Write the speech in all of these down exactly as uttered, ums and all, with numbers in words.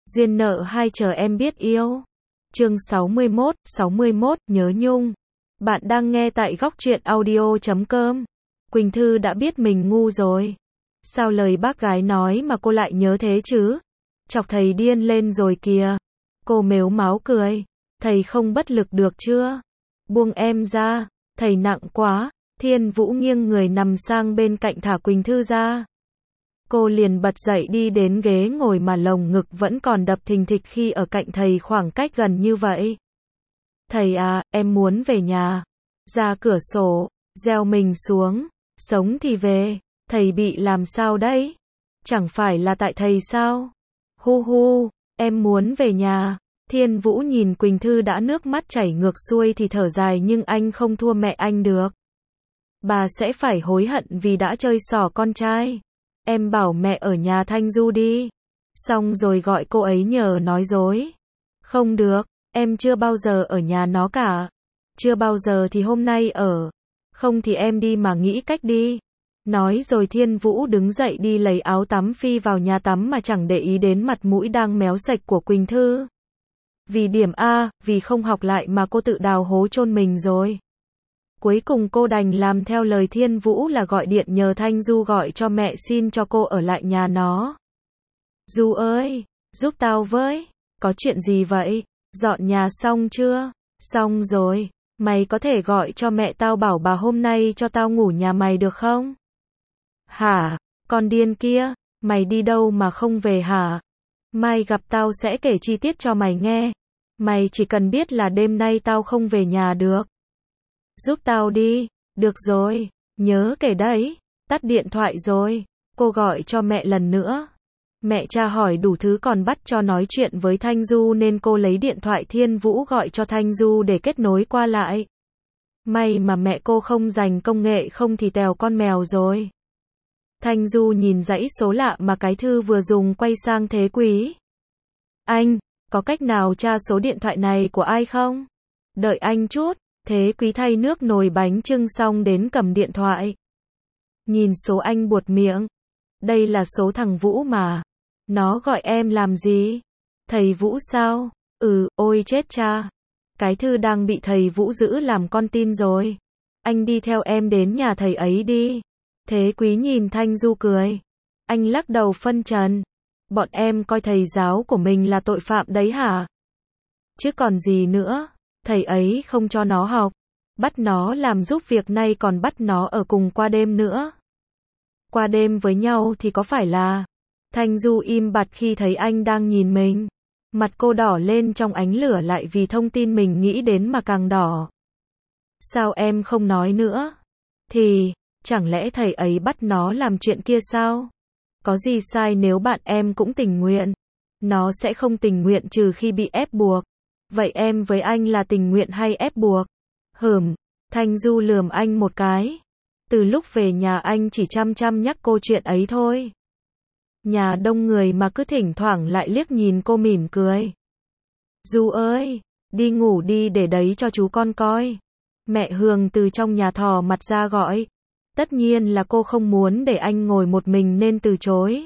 Duyên nợ hai chờ em biết yêu. Chương sáu mươi mốt, sáu mươi mốt, nhớ nhung. Bạn đang nghe tại góc truyện audio chấm com. Quỳnh Thư đã biết mình ngu rồi. Sao lời bác gái nói mà cô lại nhớ thế chứ? Chọc thầy điên lên rồi kìa. Cô mếu máo cười. Thầy không bất lực được chưa? Buông em ra. Thầy nặng quá. Thiên Vũ nghiêng người nằm sang bên cạnh thả Quỳnh Thư ra. Cô liền bật dậy đi đến ghế ngồi mà lồng ngực vẫn còn đập thình thịch khi ở cạnh thầy khoảng cách gần như vậy. Thầy à, em muốn về nhà. Ra cửa sổ, gieo mình xuống, sống thì về. Thầy bị làm sao đấy? Chẳng phải là tại thầy sao? Hu hu, em muốn về nhà. Thiên Vũ nhìn Quỳnh Thư đã nước mắt chảy ngược xuôi thì thở dài, nhưng anh không thua mẹ anh được. Bà sẽ phải hối hận vì đã chơi xỏ con trai. Em bảo mẹ ở nhà Thanh Du đi. Xong rồi gọi cô ấy nhờ nói dối. Không được, em chưa bao giờ ở nhà nó cả. Chưa bao giờ thì hôm nay ở. Không thì em đi mà nghĩ cách đi. Nói rồi Thiên Vũ đứng dậy đi lấy áo tắm phi vào nhà tắm mà chẳng để ý đến mặt mũi đang méo sạch của Quỳnh Thư. Vì điểm A, vì không học lại mà cô tự đào hố chôn mình rồi. Cuối cùng cô đành làm theo lời Thiên Vũ là gọi điện nhờ Thanh Du gọi cho mẹ xin cho cô ở lại nhà nó. Du ơi, giúp tao với. Có chuyện gì vậy? Dọn nhà xong chưa? Xong rồi. Mày có thể gọi cho mẹ tao bảo bà hôm nay cho tao ngủ nhà mày được không? Hả? Con điên kia, mày đi đâu mà không về hả? Mai gặp tao sẽ kể chi tiết cho mày nghe. Mày chỉ cần biết là đêm nay tao không về nhà được. Giúp tao đi. Được rồi, nhớ kể đấy. Tắt điện thoại rồi. Cô gọi cho mẹ lần nữa. Mẹ tra hỏi đủ thứ còn bắt cho nói chuyện với Thanh Du nên cô lấy điện thoại Thiên Vũ gọi cho Thanh Du để kết nối qua lại. May mà mẹ cô không dành công nghệ, không thì tèo con mèo rồi. Thanh Du nhìn dãy số lạ mà cái thư vừa dùng quay sang Thế Quý. Anh, có cách nào tra số điện thoại này của ai không? Đợi anh chút. Thế Quý thay nước nồi bánh chưng xong đến cầm điện thoại. Nhìn số anh buột miệng. Đây là số thằng Vũ mà. Nó gọi em làm gì? Thầy Vũ sao? Ừ, ôi chết cha. Cái thư đang bị thầy Vũ giữ làm con tin rồi. Anh đi theo em đến nhà thầy ấy đi. Thế Quý nhìn Thanh Du cười. Anh lắc đầu phân trần. Bọn em coi thầy giáo của mình là tội phạm đấy hả? Chứ còn gì nữa. Thầy ấy không cho nó học. Bắt nó làm giúp việc, nay còn bắt nó ở cùng qua đêm nữa. Qua đêm với nhau thì có phải là... Thanh Du im bặt khi thấy anh đang nhìn mình. Mặt cô đỏ lên trong ánh lửa, lại vì thông tin mình nghĩ đến mà càng đỏ. Sao em không nói nữa? Thì, chẳng lẽ thầy ấy bắt nó làm chuyện kia sao? Có gì sai nếu bạn em cũng tình nguyện? Nó sẽ không tình nguyện trừ khi bị ép buộc. Vậy em với anh là tình nguyện hay ép buộc? Hửm, Thanh Du lườm anh một cái. Từ lúc về nhà anh chỉ chăm chăm nhắc cô chuyện ấy thôi. Nhà đông người mà cứ thỉnh thoảng lại liếc nhìn cô mỉm cười. Du ơi, đi ngủ đi để đấy cho chú con coi. Mẹ Hường từ trong nhà thò mặt ra gọi. Tất nhiên là cô không muốn để anh ngồi một mình nên từ chối.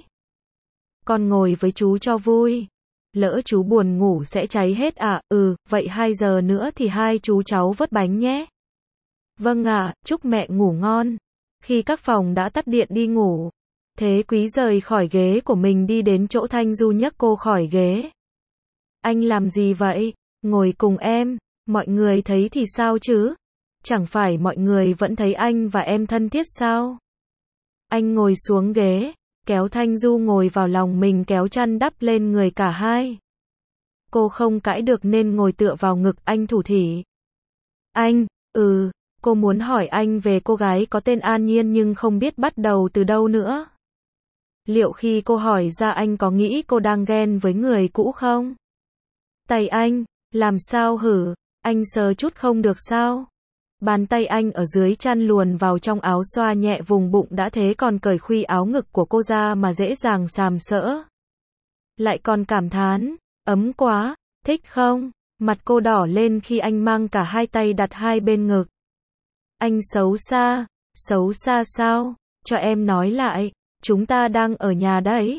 Con ngồi với chú cho vui. Lỡ chú buồn ngủ sẽ cháy hết à? Ừ, vậy hai giờ nữa thì hai chú cháu vớt bánh nhé. Vâng ạ, chúc mẹ ngủ ngon. Khi các phòng đã tắt điện đi ngủ, Thế Quý rời khỏi ghế của mình đi đến chỗ Thanh Du nhấc cô khỏi ghế. Anh làm gì vậy? Ngồi cùng em. Mọi người thấy thì sao chứ? Chẳng phải mọi người vẫn thấy anh và em thân thiết sao? Anh ngồi xuống ghế, kéo Thanh Du ngồi vào lòng mình, kéo chăn đắp lên người cả hai. Cô không cãi được nên ngồi tựa vào ngực anh thủ thỉ. Anh, ừ, cô muốn hỏi anh về cô gái có tên An Nhiên nhưng không biết bắt đầu từ đâu nữa. Liệu khi cô hỏi ra anh có nghĩ cô đang ghen với người cũ không? Tay anh, làm sao hử? Anh sờ chút không được sao? Bàn tay anh ở dưới chăn luồn vào trong áo, xoa nhẹ vùng bụng đã thế còn cởi khuy áo ngực của cô ra mà dễ dàng sàm sỡ. Lại còn cảm thán, ấm quá, thích không? Mặt cô đỏ lên khi anh mang cả hai tay đặt hai bên ngực. Anh xấu xa, xấu xa sao? Cho em nói lại, chúng ta đang ở nhà đấy.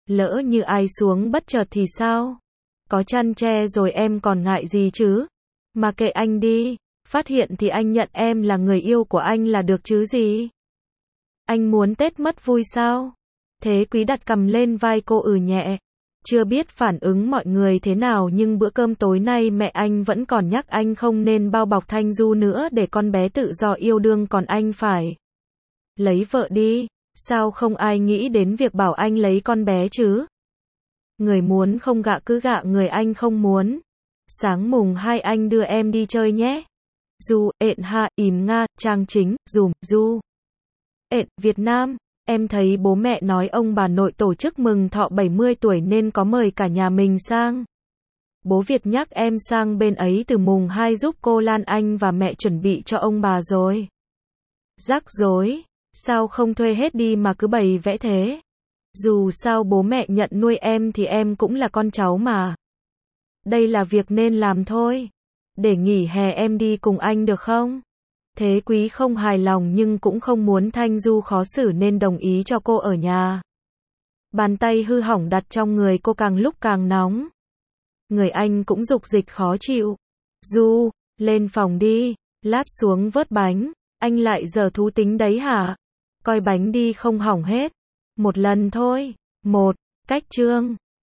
Lỡ như ai xuống bất chợt thì sao? Có chăn che rồi em còn ngại gì chứ? Mà kệ anh đi, phát hiện thì anh nhận em là người yêu của anh là được chứ gì? Anh muốn Tết mất vui sao? Thế Quý đặt cằm lên vai cô ừ nhẹ. Chưa biết phản ứng mọi người thế nào nhưng bữa cơm tối nay mẹ anh vẫn còn nhắc anh không nên bao bọc Thanh Du nữa để con bé tự do yêu đương còn anh phải lấy vợ đi. Sao không ai nghĩ đến việc bảo anh lấy con bé chứ? Người muốn không gạ cứ gạ người anh không muốn. Sáng mùng hai anh đưa em đi chơi nhé. Du, ện ha, ìm nga, trang chính, dùm, du. Ện, Việt Nam. Em thấy bố mẹ nói ông bà nội tổ chức mừng thọ bảy mươi tuổi nên có mời cả nhà mình sang. Bố Việt nhắc em sang bên ấy từ mùng hai giúp cô Lan Anh và mẹ chuẩn bị cho ông bà rồi. Rắc rối, sao không thuê hết đi mà cứ bày vẽ thế? Dù sao bố mẹ nhận nuôi em thì em cũng là con cháu mà. Đây là việc nên làm thôi. Để nghỉ hè em đi cùng anh được không? Thế Quý không hài lòng nhưng cũng không muốn Thanh Du khó xử nên đồng ý cho cô ở nhà. Bàn tay hư hỏng đặt trong người cô càng lúc càng nóng. Người anh cũng dục dịch khó chịu. Du, lên phòng đi, lát xuống vớt bánh, anh lại giờ thú tính đấy hả? Coi bánh đi không hỏng hết. Một lần thôi. Một, cách chương.